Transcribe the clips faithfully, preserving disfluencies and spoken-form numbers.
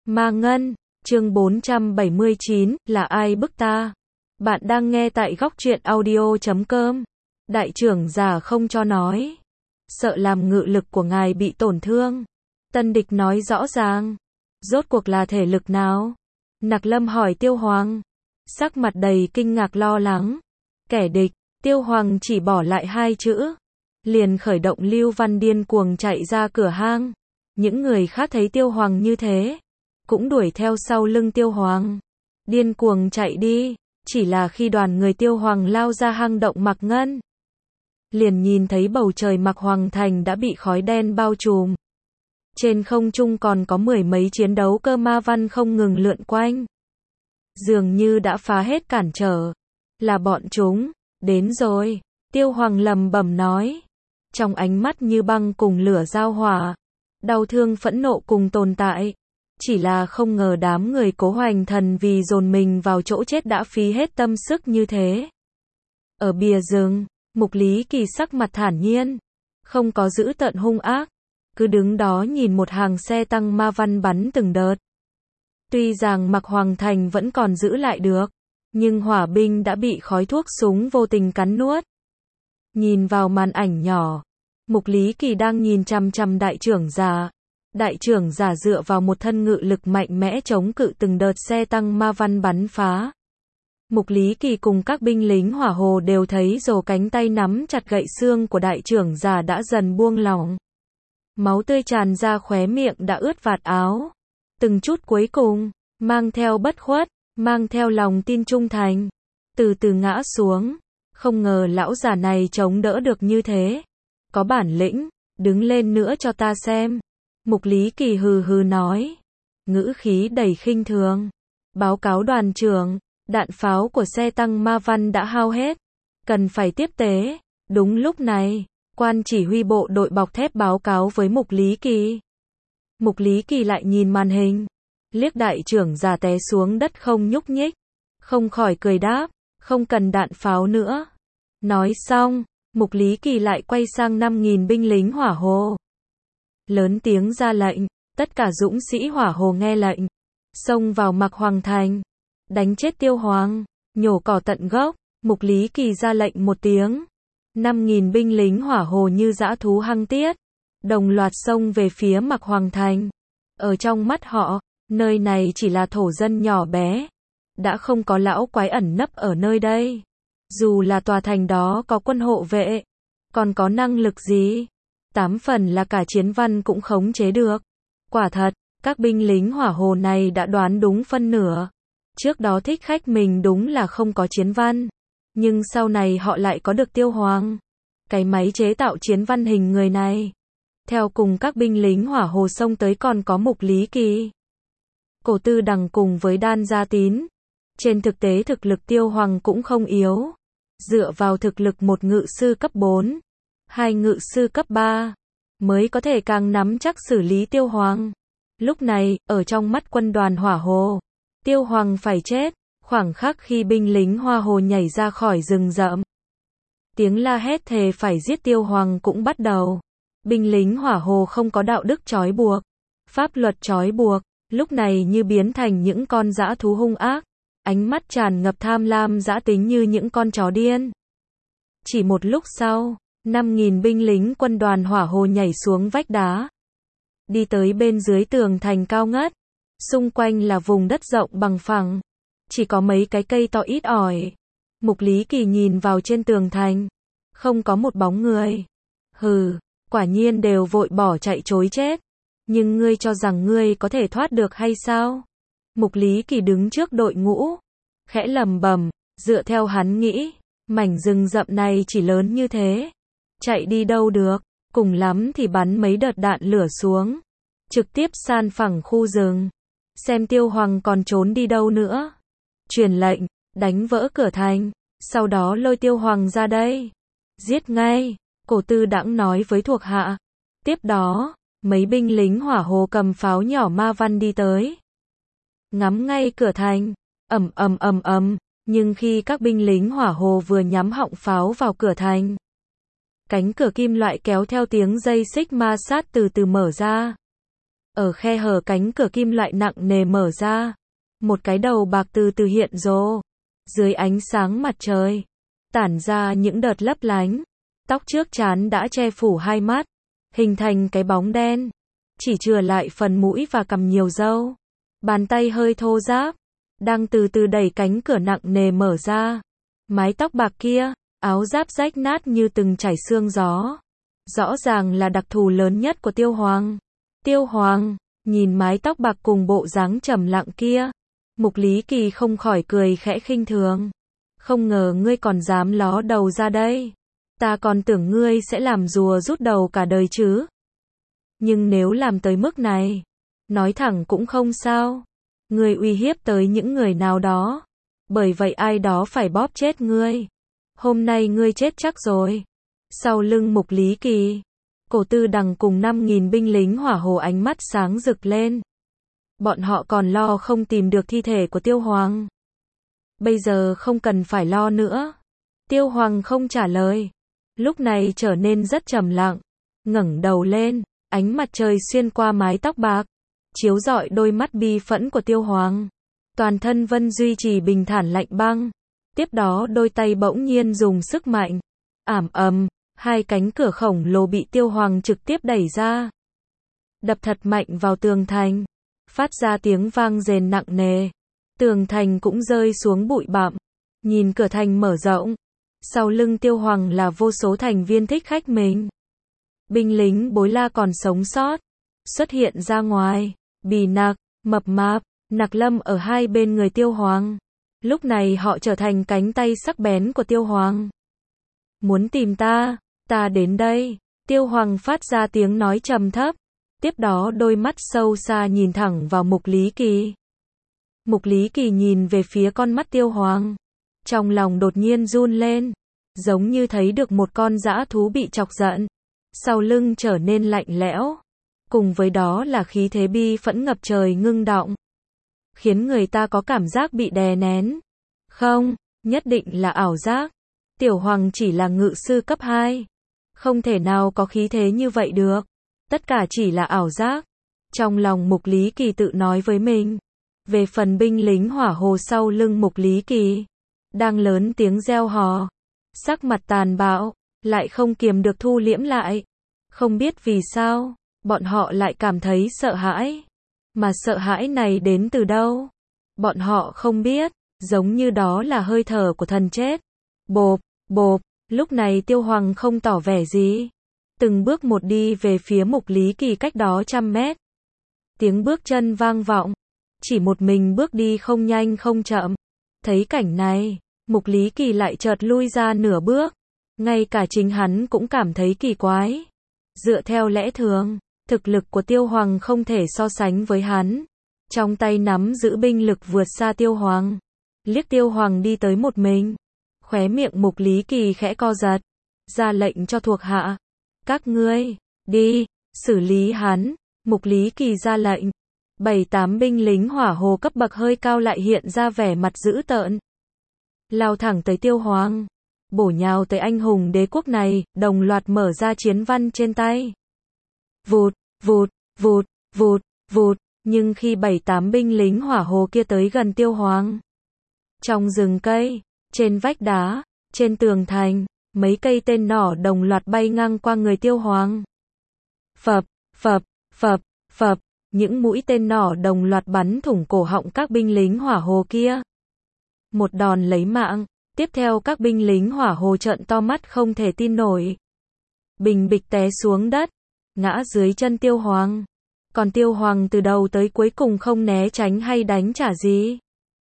Ma Ngân, chương bốn trăm bảy mươi chín, là ai bức ta? Bạn đang nghe tại góc truyện audio chấm com. Đại trưởng giả không cho nói. Sợ làm ngự lực của ngài bị tổn thương. Tân địch nói rõ ràng. Rốt cuộc là thể lực nào? Nặc Lâm hỏi Tiêu Hoàng. Sắc mặt đầy kinh ngạc lo lắng. Kẻ địch, Tiêu Hoàng chỉ bỏ lại hai chữ. Liền khởi động lưu văn điên cuồng chạy ra cửa hang. Những người khác thấy Tiêu Hoàng như thế, cũng đuổi theo sau lưng Tiêu Hoàng. Điên cuồng chạy đi, chỉ là khi đoàn người Tiêu Hoàng lao ra hang động Mạc Ngân. Liền nhìn thấy bầu trời Mạc Hoàng Thành đã bị khói đen bao trùm. Trên không trung còn có mười mấy chiến đấu cơ ma văn không ngừng lượn quanh. Dường như đã phá hết cản trở. Là bọn chúng, đến rồi, Tiêu Hoàng lầm bẩm nói. Trong ánh mắt như băng cùng lửa giao hỏa. Đau thương phẫn nộ cùng tồn tại. Chỉ là không ngờ đám người Cố Hoành Thần vì dồn mình vào chỗ chết đã phí hết tâm sức như thế. Ở bìa rừng, Mục Lý Kỳ sắc mặt thản nhiên. Không có dữ tợn hung ác. Cứ đứng đó nhìn một hàng xe tăng ma văn bắn từng đợt. Tuy rằng Mạc Hoàng Thành vẫn còn giữ lại được. Nhưng hỏa binh đã bị khói thuốc súng vô tình cắn nuốt. Nhìn vào màn ảnh nhỏ. Mục Lý Kỳ đang nhìn chằm chằm đại trưởng giả. Đại trưởng giả dựa vào một thân ngự lực mạnh mẽ chống cự từng đợt xe tăng ma văn bắn phá. Mục Lý Kỳ cùng các binh lính hỏa hồ đều thấy rồ cánh tay nắm chặt gậy xương của đại trưởng giả đã dần buông lỏng. Máu tươi tràn ra khóe miệng đã ướt vạt áo. Từng chút cuối cùng, mang theo bất khuất, mang theo lòng tin trung thành. Từ từ ngã xuống. Không ngờ lão già này chống đỡ được như thế. Có bản lĩnh, đứng lên nữa cho ta xem. Mục Lý Kỳ hừ hừ nói. Ngữ khí đầy khinh thường. Báo cáo đoàn trưởng, đạn pháo của xe tăng ma văn đã hao hết. Cần phải tiếp tế. Đúng lúc này, quan chỉ huy bộ đội bọc thép báo cáo với Mục Lý Kỳ. Mục Lý Kỳ lại nhìn màn hình. Liếc đại trưởng giả té xuống đất không nhúc nhích. Không khỏi cười đáp, không cần đạn pháo nữa. Nói xong, Mục Lý Kỳ lại quay sang năm nghìn binh lính hỏa hồ. Lớn tiếng ra lệnh, tất cả dũng sĩ hỏa hồ nghe lệnh. Xông vào Mạc Hoàng Thành. Đánh chết Tiêu Hoàng, nhổ cỏ tận gốc. Mục Lý Kỳ ra lệnh một tiếng. năm nghìn binh lính hỏa hồ như dã thú hăng tiết. Đồng loạt xông về phía Mạc Hoàng Thành. Ở trong mắt họ, nơi này chỉ là thổ dân nhỏ bé. Đã không có lão quái ẩn nấp ở nơi đây. Dù là tòa thành đó có quân hộ vệ, còn có năng lực gì, tám phần là cả chiến văn cũng khống chế được. Quả thật, các binh lính hỏa hồ này đã đoán đúng phân nửa. Trước đó thích khách mình đúng là không có chiến văn. Nhưng sau này họ lại có được Tiêu Hoàng. Cái máy chế tạo chiến văn hình người này. Theo cùng các binh lính hỏa hồ xông tới còn có Mục Lý Kỳ. Cổ Tư Đằng cùng với Đan Gia Tín. Trên thực tế thực lực Tiêu Hoàng cũng không yếu. Dựa vào thực lực một ngự sư cấp bốn, hai ngự sư cấp ba, mới có thể càng nắm chắc xử lý Tiêu Hoàng. Lúc này, ở trong mắt quân đoàn hỏa hồ, Tiêu Hoàng phải chết. Khoảng khắc khi binh lính hoa hồ nhảy ra khỏi rừng rậm. Tiếng la hét thề phải giết Tiêu Hoàng cũng bắt đầu. Binh lính hỏa hồ không có đạo đức trói buộc, pháp luật trói buộc, lúc này như biến thành những con dã thú hung ác. Ánh mắt tràn ngập tham lam dã tính như những con chó điên. Chỉ một lúc sau, năm nghìn binh lính quân đoàn hỏa hồ nhảy xuống vách đá. Đi tới bên dưới tường thành cao ngất. Xung quanh là vùng đất rộng bằng phẳng. Chỉ có mấy cái cây to ít ỏi. Mục Lý Kỳ nhìn vào trên tường thành. Không có một bóng người. Hừ, quả nhiên đều vội bỏ chạy trối chết. Nhưng ngươi cho rằng ngươi có thể thoát được hay sao? Mục Lý Kỳ đứng trước đội ngũ, khẽ lầm bầm, dựa theo hắn nghĩ, mảnh rừng rậm này chỉ lớn như thế, chạy đi đâu được, cùng lắm thì bắn mấy đợt đạn lửa xuống, trực tiếp san phẳng khu rừng, xem Tiêu Hoàng còn trốn đi đâu nữa. Truyền lệnh, đánh vỡ cửa thành, sau đó lôi Tiêu Hoàng ra đây, giết ngay, Cổ Tư Đãng nói với thuộc hạ. Tiếp đó, mấy binh lính hỏa hồ cầm pháo nhỏ ma văn đi tới. Ngắm ngay cửa thành, ầm ầm ầm ầm, nhưng khi các binh lính hỏa hồ vừa nhắm họng pháo vào cửa thành, cánh cửa kim loại kéo theo tiếng dây xích ma sát từ từ mở ra. Ở khe hở cánh cửa kim loại nặng nề mở ra, một cái đầu bạc từ từ hiện rô, dưới ánh sáng mặt trời, tản ra những đợt lấp lánh, tóc trước trán đã che phủ hai mắt, hình thành cái bóng đen, chỉ chừa lại phần mũi và cằm nhiều râu, bàn tay hơi thô ráp, đang từ từ đẩy cánh cửa nặng nề mở ra, mái tóc bạc kia, áo giáp rách nát như từng chảy xương gió, rõ ràng là đặc thù lớn nhất của Tiêu Hoàng. Tiêu Hoàng, nhìn mái tóc bạc cùng bộ dáng trầm lặng kia, Mục Lý Kỳ không khỏi cười khẽ khinh thường. Không ngờ ngươi còn dám ló đầu ra đây. Ta còn tưởng ngươi sẽ làm rùa rút đầu cả đời chứ. Nhưng nếu làm tới mức này, nói thẳng cũng không sao. Ngươi uy hiếp tới những người nào đó. Bởi vậy ai đó phải bóp chết ngươi. Hôm nay ngươi chết chắc rồi. Sau lưng Mục Lý Kỳ, Cổ Tư Đằng cùng năm nghìn binh lính hỏa hồ ánh mắt sáng rực lên. Bọn họ còn lo không tìm được thi thể của Tiêu Hoàng. Bây giờ không cần phải lo nữa. Tiêu Hoàng không trả lời. Lúc này trở nên rất trầm lặng. Ngẩng đầu lên, ánh mặt trời xuyên qua mái tóc bạc, chiếu rọi đôi mắt bi phẫn của Tiêu Hoàng. Toàn thân Vân duy trì bình thản lạnh băng. Tiếp đó đôi tay bỗng nhiên dùng sức mạnh. Ảm ầm, hai cánh cửa khổng lồ bị Tiêu Hoàng trực tiếp đẩy ra. Đập thật mạnh vào tường thành. Phát ra tiếng vang rền nặng nề. Tường thành cũng rơi xuống bụi bặm. Nhìn cửa thành mở rộng. Sau lưng Tiêu Hoàng là vô số thành viên thích khách mình. Binh lính Bối La còn sống sót. Xuất hiện ra ngoài. Bì Nặc, Mập Mạp, Nặc Lâm ở hai bên người Tiêu Hoàng. Lúc này họ trở thành cánh tay sắc bén của Tiêu Hoàng. Muốn tìm ta, ta đến đây. Tiêu Hoàng phát ra tiếng nói trầm thấp. Tiếp đó đôi mắt sâu xa nhìn thẳng vào Mục Lý Kỳ. Mục Lý Kỳ nhìn về phía con mắt Tiêu Hoàng. Trong lòng đột nhiên run lên. Giống như thấy được một con dã thú bị chọc giận. Sau lưng trở nên lạnh lẽo. Cùng với đó là khí thế bi phẫn ngập trời ngưng đọng. Khiến người ta có cảm giác bị đè nén. Không, nhất định là ảo giác. Tiểu Hoàng chỉ là ngự sư cấp hai. Không thể nào có khí thế như vậy được. Tất cả chỉ là ảo giác. Trong lòng Mục Lý Kỳ tự nói với mình. Về phần binh lính hỏa hồ sau lưng Mục Lý Kỳ, đang lớn tiếng reo hò. Sắc mặt tàn bạo, lại không kiềm được thu liễm lại. Không biết vì sao, bọn họ lại cảm thấy sợ hãi. Mà sợ hãi này đến từ đâu? Bọn họ không biết, giống như đó là hơi thở của thần chết. Bộp, bộp, lúc này Tiêu Hoàng không tỏ vẻ gì. Từng bước một đi về phía Mục Lý Kỳ cách đó trăm mét. Tiếng bước chân vang vọng. Chỉ một mình bước đi không nhanh không chậm. Thấy cảnh này, Mục Lý Kỳ lại chợt lui ra nửa bước. Ngay cả chính hắn cũng cảm thấy kỳ quái. Dựa theo lẽ thường, thực lực của Tiêu Hoàng không thể so sánh với hắn. Trong tay nắm giữ binh lực vượt xa Tiêu Hoàng. Liếc Tiêu Hoàng đi tới một mình. Khóe miệng Mục Lý Kỳ khẽ co giật. Ra lệnh cho thuộc hạ. Các ngươi, đi, xử lý hắn. Mục Lý Kỳ ra lệnh. Bảy tám binh lính hỏa hồ cấp bậc hơi cao lại hiện ra vẻ mặt dữ tợn. Lao thẳng tới Tiêu Hoàng. Bổ nhào tới anh hùng đế quốc này, đồng loạt mở ra chiến văn trên tay. Vụt, vụt, vụt, vụt, vụt. Nhưng khi bảy tám binh lính hỏa hồ kia tới gần Tiêu Hoàng. Trong rừng cây, trên vách đá, trên tường thành, mấy cây tên nỏ đồng loạt bay ngang qua người Tiêu Hoàng. Phập, phập, phập, phập. Những mũi tên nỏ đồng loạt bắn thủng cổ họng các binh lính hỏa hồ kia. Một đòn lấy mạng. Tiếp theo các binh lính hỏa hồ trợn to mắt không thể tin nổi. Bình bịch té xuống đất. Ngã dưới chân Tiêu Hoàng. Còn Tiêu Hoàng từ đầu tới cuối cùng không né tránh hay đánh trả gì.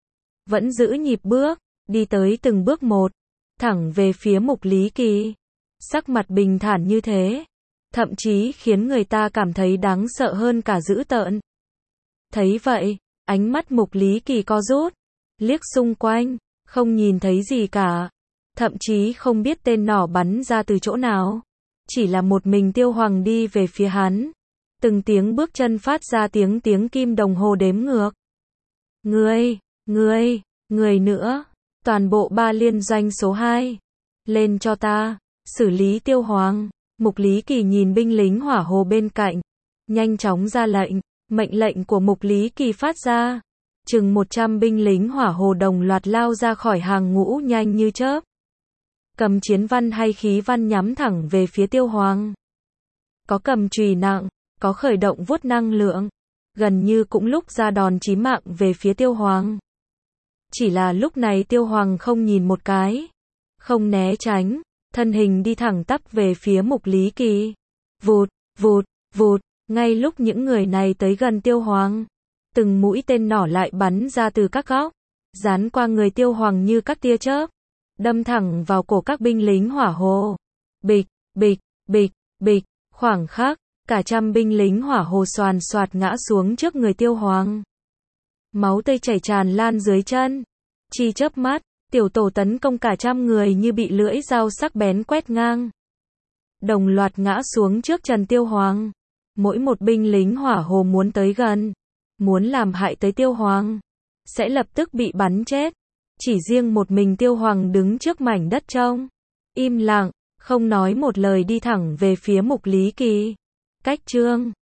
Vẫn giữ nhịp bước. Đi tới từng bước một. Thẳng về phía Mục Lý Kỳ. Sắc mặt bình thản như thế. Thậm chí khiến người ta cảm thấy đáng sợ hơn cả dữ tợn. Thấy vậy, ánh mắt Mục Lý Kỳ co rút. Liếc xung quanh, không nhìn thấy gì cả. Thậm chí không biết tên nỏ bắn ra từ chỗ nào. Chỉ là một mình Tiêu Hoàng đi về phía hắn. Từng tiếng bước chân phát ra tiếng tiếng kim đồng hồ đếm ngược. Ngươi, ngươi, người nữa. Toàn bộ ba liên doanh số hai. Lên cho ta, xử lý Tiêu Hoàng. Mục Lý Kỳ nhìn binh lính hỏa hồ bên cạnh. Nhanh chóng ra lệnh. Mệnh lệnh của Mục Lý Kỳ phát ra. Chừng một trăm binh lính hỏa hồ đồng loạt lao ra khỏi hàng ngũ nhanh như chớp. Cầm chiến văn hay khí văn nhắm thẳng về phía Tiêu Hoàng. Có cầm chùy nặng, có khởi động vuốt năng lượng. Gần như cũng lúc ra đòn chí mạng về phía Tiêu Hoàng. Chỉ là lúc này Tiêu Hoàng không nhìn một cái. Không né tránh, thân hình đi thẳng tắp về phía Mục Lý Kỳ. Vụt, vụt, vụt, ngay lúc những người này tới gần Tiêu Hoàng. Từng mũi tên nỏ lại bắn ra từ các góc. Dán qua người Tiêu Hoàng như các tia chớp. Đâm thẳng vào cổ các binh lính hỏa hồ. Bịch, bịch, bịch, bịch, khoảng khắc, cả trăm binh lính hỏa hồ xoàn xoạt ngã xuống trước người Tiêu Hoàng. Máu tươi chảy tràn lan dưới chân. Chỉ chớp mắt, tiểu tổ tấn công cả trăm người như bị lưỡi dao sắc bén quét ngang. Đồng loạt ngã xuống trước trần Tiêu Hoàng. Mỗi một binh lính hỏa hồ muốn tới gần, muốn làm hại tới Tiêu Hoàng, sẽ lập tức bị bắn chết. Chỉ riêng một mình Tiêu Hoàng đứng trước mảnh đất trống, im lặng, không nói một lời đi thẳng về phía Mục Lý Kỳ. Cách chương